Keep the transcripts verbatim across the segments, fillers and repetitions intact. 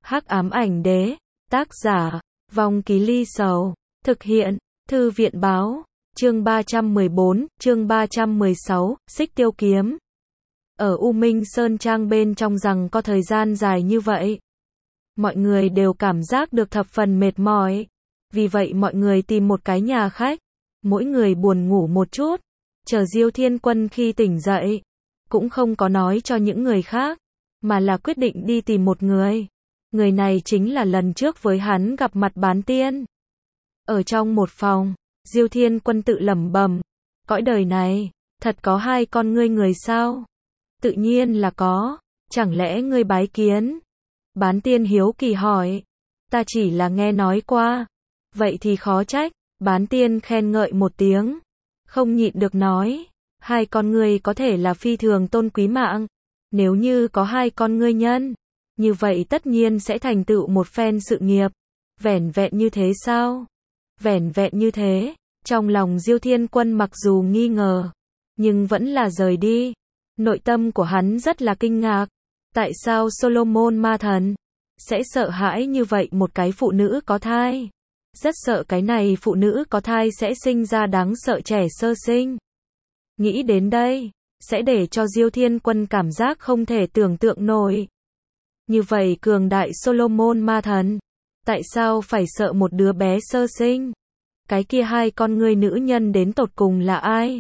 Hắc ám ảnh đế, tác giả, Vong Ký Ly Sầu, thực hiện, Thư viện báo, chương ba trăm mười bốn, chương ba trăm mười sáu, Xích Tiêu Kiếm. Ở U Minh Sơn Trang bên trong rằng có thời gian dài như vậy, mọi người đều cảm giác được thập phần mệt mỏi. Vì vậy mọi người tìm một cái nhà khách, mỗi người buồn ngủ một chút, chờ Diêu Thiên Quân khi tỉnh dậy, cũng không có nói cho những người khác, mà là quyết định đi tìm một người. Người này chính là lần trước với hắn gặp mặt Bán Tiên. Ở trong một phòng, Diêu Thiên Quân tự lẩm bẩm, cõi đời này, thật có hai con ngươi người sao? Tự nhiên là có, chẳng lẽ ngươi bái kiến? Bán Tiên hiếu kỳ hỏi, ta chỉ là nghe nói qua. Vậy thì khó trách, Bán Tiên khen ngợi một tiếng, không nhịn được nói, hai con ngươi có thể là phi thường tôn quý mạng, nếu như có hai con ngươi nhân, như vậy tất nhiên sẽ thành tựu một phen sự nghiệp. Vẻn vẹn như thế sao? Vẻn vẹn như thế, trong lòng Diêu Thiên Quân mặc dù nghi ngờ, nhưng vẫn là rời đi. Nội tâm của hắn rất là kinh ngạc, tại sao Solomon ma thần sẽ sợ hãi như vậy một cái phụ nữ có thai? Rất sợ cái này phụ nữ có thai sẽ sinh ra đáng sợ trẻ sơ sinh. Nghĩ đến đây, sẽ để cho Diêu Thiên Quân cảm giác không thể tưởng tượng nổi. Như vậy cường đại Solomon ma thần, tại sao phải sợ một đứa bé sơ sinh? Cái kia hai con ngươi nữ nhân đến tột cùng là ai?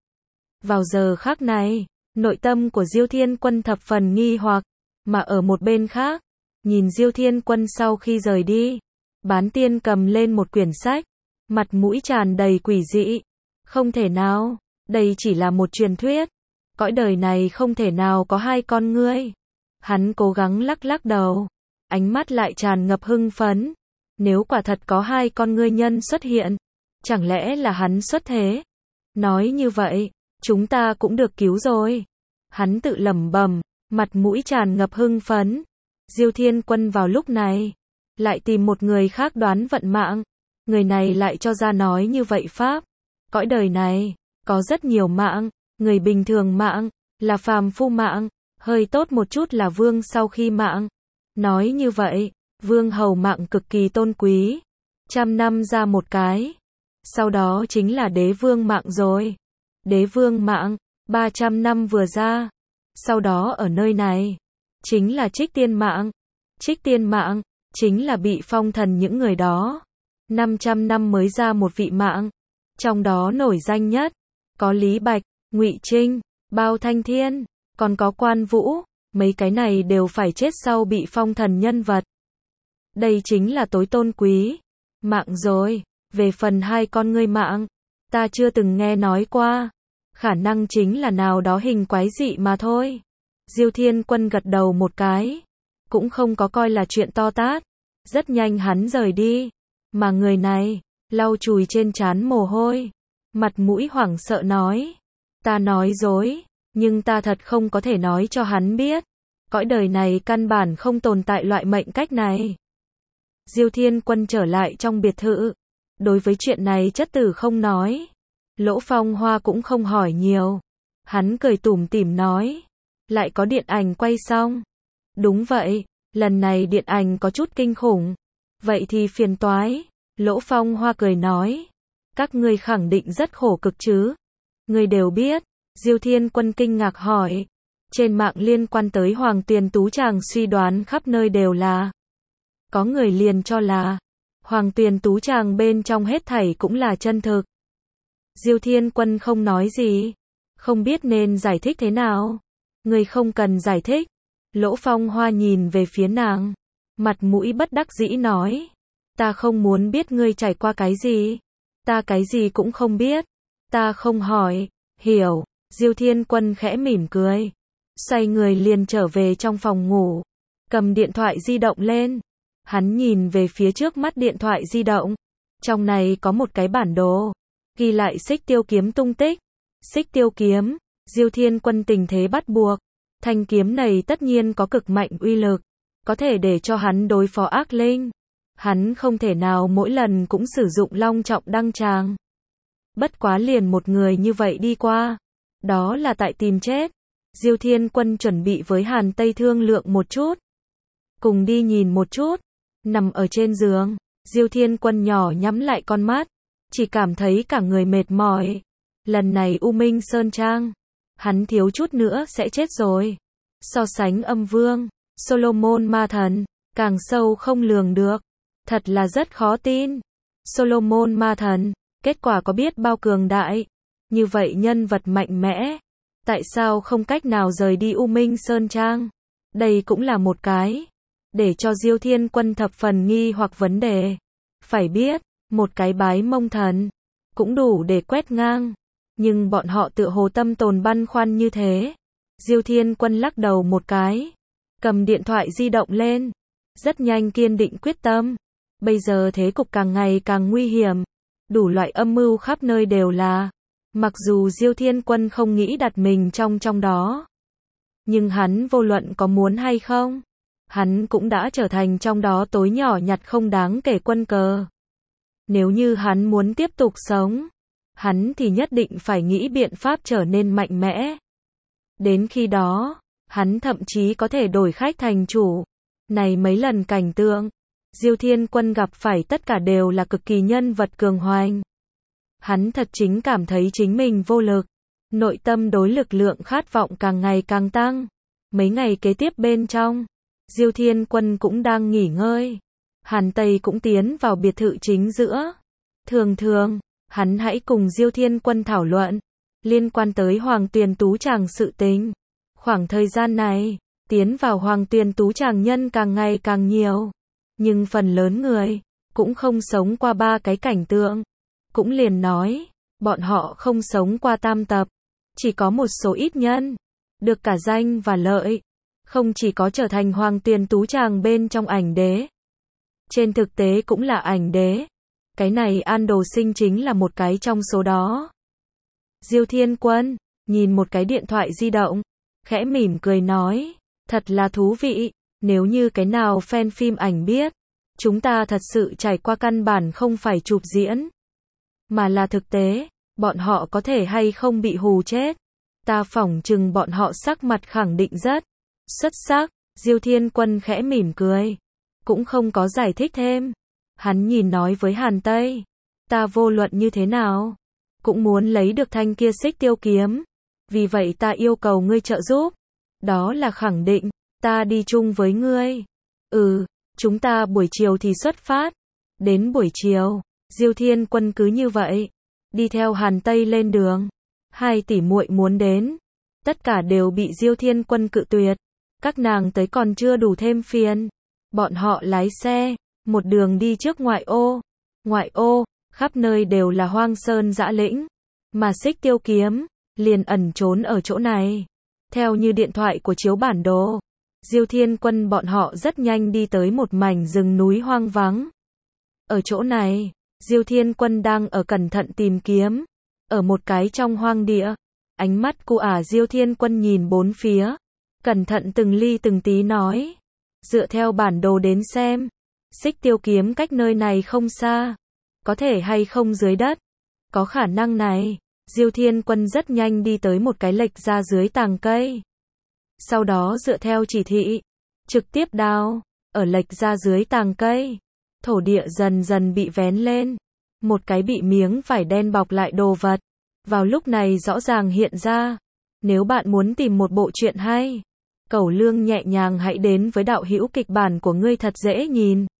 Vào giờ khắc này, nội tâm của Diêu Thiên Quân thập phần nghi hoặc, mà ở một bên khác, nhìn Diêu Thiên Quân sau khi rời đi, Bán Tiên cầm lên một quyển sách, mặt mũi tràn đầy quỷ dị. Không thể nào, đây chỉ là một truyền thuyết. Cõi đời này không thể nào có hai con ngươi. Hắn cố gắng lắc lắc đầu, ánh mắt lại tràn ngập hưng phấn. Nếu quả thật có hai con ngươi nhân xuất hiện, chẳng lẽ là hắn xuất thế? Nói như vậy, chúng ta cũng được cứu rồi. Hắn tự lẩm bẩm, mặt mũi tràn ngập hưng phấn. Diêu Thiên Quân vào lúc này lại tìm một người khác đoán vận mạng. Người này lại cho ra nói như vậy pháp. Cõi đời này, có rất nhiều mạng, người bình thường mạng, là phàm phu mạng, hơi tốt một chút là vương sau khi mạng. Nói như vậy, vương hầu mạng cực kỳ tôn quý, trăm năm ra một cái. Sau đó chính là đế vương mạng rồi. Đế vương mạng, ba trăm năm vừa ra. Sau đó ở nơi này, chính là trích tiên mạng. Trích tiên mạng, chính là bị phong thần những người đó. năm trăm năm mới ra một vị mạng. Trong đó nổi danh nhất, có Lý Bạch, Ngụy Trinh, Bao Thanh Thiên, còn có Quan Vũ, mấy cái này đều phải chết sau bị phong thần nhân vật. Đây chính là tối tôn quý mạng rồi. Về phần hai con ngươi mạng, ta chưa từng nghe nói qua, khả năng chính là nào đó hình quái dị mà thôi. Diêu Thiên Quân gật đầu một cái, cũng không có coi là chuyện to tát. Rất nhanh hắn rời đi, mà người này lau chùi trên trán mồ hôi, mặt mũi hoảng sợ nói, ta nói dối, nhưng ta thật không có thể nói cho hắn biết. Cõi đời này căn bản không tồn tại loại mệnh cách này. Diêu Thiên Quân trở lại trong biệt thự, đối với chuyện này chất tử không nói. Lỗ Phong Hoa cũng không hỏi nhiều, hắn cười tủm tỉm nói, lại có điện ảnh quay xong. Đúng vậy, lần này điện ảnh có chút kinh khủng. Vậy thì phiền toái. Lỗ Phong Hoa cười nói, các ngươi khẳng định rất khổ cực chứ? Ngươi đều biết. Diêu Thiên Quân kinh ngạc hỏi. Trên mạng liên quan tới Hoàng Tuyền Tú Tràng suy đoán khắp nơi đều là. Có người liền cho là Hoàng Tuyền Tú Tràng bên trong hết thảy cũng là chân thực. Diêu Thiên Quân không nói gì, không biết nên giải thích thế nào. Ngươi không cần giải thích. Lỗ Phong Hoa nhìn về phía nàng, mặt mũi bất đắc dĩ nói, ta không muốn biết ngươi trải qua cái gì. Ta cái gì cũng không biết. Ta không hỏi. Hiểu. Diêu Thiên Quân khẽ mỉm cười, xoay người liền trở về trong phòng ngủ, cầm điện thoại di động lên. Hắn nhìn về phía trước mắt điện thoại di động, trong này có một cái bản đồ, ghi lại Xích Tiêu Kiếm tung tích. Xích Tiêu Kiếm, Diêu Thiên Quân tình thế bắt buộc. Thanh kiếm này tất nhiên có cực mạnh uy lực, có thể để cho hắn đối phó ác linh. Hắn không thể nào mỗi lần cũng sử dụng long trọng đăng tràng. Bất quá liền một người như vậy đi qua, đó là tại tìm chết. Diêu Thiên Quân chuẩn bị với Hàn Tây thương lượng một chút. cùng đi nhìn một chút. Nằm ở trên giường, Diêu Thiên Quân nhỏ nhắm lại con mắt, chỉ cảm thấy cả người mệt mỏi. Lần này U Minh Sơn Trang, hắn thiếu chút nữa sẽ chết rồi. So sánh Âm Vương, Solomon ma thần, càng sâu không lường được. Thật là rất khó tin. Solomon ma thần, kết quả có biết bao cường đại. Như vậy nhân vật mạnh mẽ, tại sao không cách nào rời đi U Minh Sơn Trang? Đây cũng là một cái để cho Diêu Thiên Quân thập phần nghi hoặc vấn đề. Phải biết, một cái bái mông thần cũng đủ để quét ngang, nhưng bọn họ tựa hồ tâm tồn băn khoăn như thế. Diêu Thiên Quân lắc đầu một cái, cầm điện thoại di động lên, rất nhanh kiên định quyết tâm. Bây giờ thế cục càng ngày càng nguy hiểm, đủ loại âm mưu khắp nơi đều là. Mặc dù Diêu Thiên Quân không nghĩ đặt mình trong trong đó, nhưng hắn vô luận có muốn hay không, hắn cũng đã trở thành trong đó tối nhỏ nhặt không đáng kể quân cờ. Nếu như hắn muốn tiếp tục sống, hắn thì nhất định phải nghĩ biện pháp trở nên mạnh mẽ. Đến khi đó, hắn thậm chí có thể đổi khách thành chủ. Này mấy lần cảnh tượng, Diêu Thiên Quân gặp phải tất cả đều là cực kỳ nhân vật cường hoành. Hắn thật chính cảm thấy chính mình vô lực. Nội tâm đối lực lượng khát vọng càng ngày càng tăng. Mấy ngày kế tiếp bên trong, Diêu Thiên Quân cũng đang nghỉ ngơi. Hàn Tây cũng tiến vào biệt thự chính giữa. Thường thường, hắn hãy cùng Diêu Thiên Quân thảo luận liên quan tới Hoàng Tuyền Tú Tràng sự tình. Khoảng thời gian này, tiến vào Hoàng Tuyền Tú Tràng nhân càng ngày càng nhiều. Nhưng phần lớn người cũng không sống qua ba cái cảnh tượng. Cũng liền nói, bọn họ không sống qua tam tập. Chỉ có một số ít nhân được cả danh và lợi, không chỉ có trở thành Hoàng Tuyền Tú Tràng bên trong ảnh đế, trên thực tế cũng là ảnh đế. Cái này An Đồ Sinh chính là một cái trong số đó. Diêu Thiên Quân nhìn một cái điện thoại di động, khẽ mỉm cười nói, thật là thú vị. Nếu như cái nào fan phim ảnh biết, chúng ta thật sự trải qua căn bản không phải chụp diễn, mà là thực tế, bọn họ có thể hay không bị hù chết. Ta phỏng chừng bọn họ sắc mặt khẳng định rất xuất sắc. Diêu Thiên Quân khẽ mỉm cười, cũng không có giải thích thêm. Hắn nhìn nói với Hàn Tây, ta vô luận như thế nào cũng muốn lấy được thanh kia xích tiêu kiếm, vì vậy ta yêu cầu ngươi trợ giúp. Đó là khẳng định, ta đi chung với ngươi. Ừ, chúng ta buổi chiều thì xuất phát. Đến buổi chiều, Diêu Thiên Quân cứ như vậy đi theo Hàn Tây lên đường. Hai tỷ muội muốn đến, tất cả đều bị Diêu Thiên Quân cự tuyệt. Các nàng tới còn chưa đủ thêm phiền, bọn họ lái xe một đường đi trước ngoại ô. Ngoại ô, khắp nơi đều là hoang sơn dã lĩnh, mà xích tiêu kiếm liền ẩn trốn ở chỗ này. Theo như điện thoại của chiếu bản đồ, Diêu Thiên Quân bọn họ rất nhanh đi tới một mảnh rừng núi hoang vắng. Ở chỗ này, Diêu Thiên Quân đang ở cẩn thận tìm kiếm, ở một cái trong hoang địa. Ánh mắt của ả Diêu Thiên Quân nhìn bốn phía, cẩn thận từng ly từng tí nói, dựa theo bản đồ đến xem, xích tiêu kiếm cách nơi này không xa, có thể hay không dưới đất. Có khả năng này. Diêu Thiên Quân rất nhanh đi tới một cái lệch ra dưới tàng cây. Sau đó dựa theo chỉ thị, trực tiếp đào, ở lệch ra dưới tàng cây. Thổ địa dần dần bị vén lên. Một cái bị miếng vải đen bọc lại đồ vật. Vào lúc này rõ ràng hiện ra. Nếu bạn muốn tìm một bộ truyện hay, Cẩu Lương nhẹ nhàng hãy đến với đạo hữu kịch bản của ngươi thật dễ nhìn.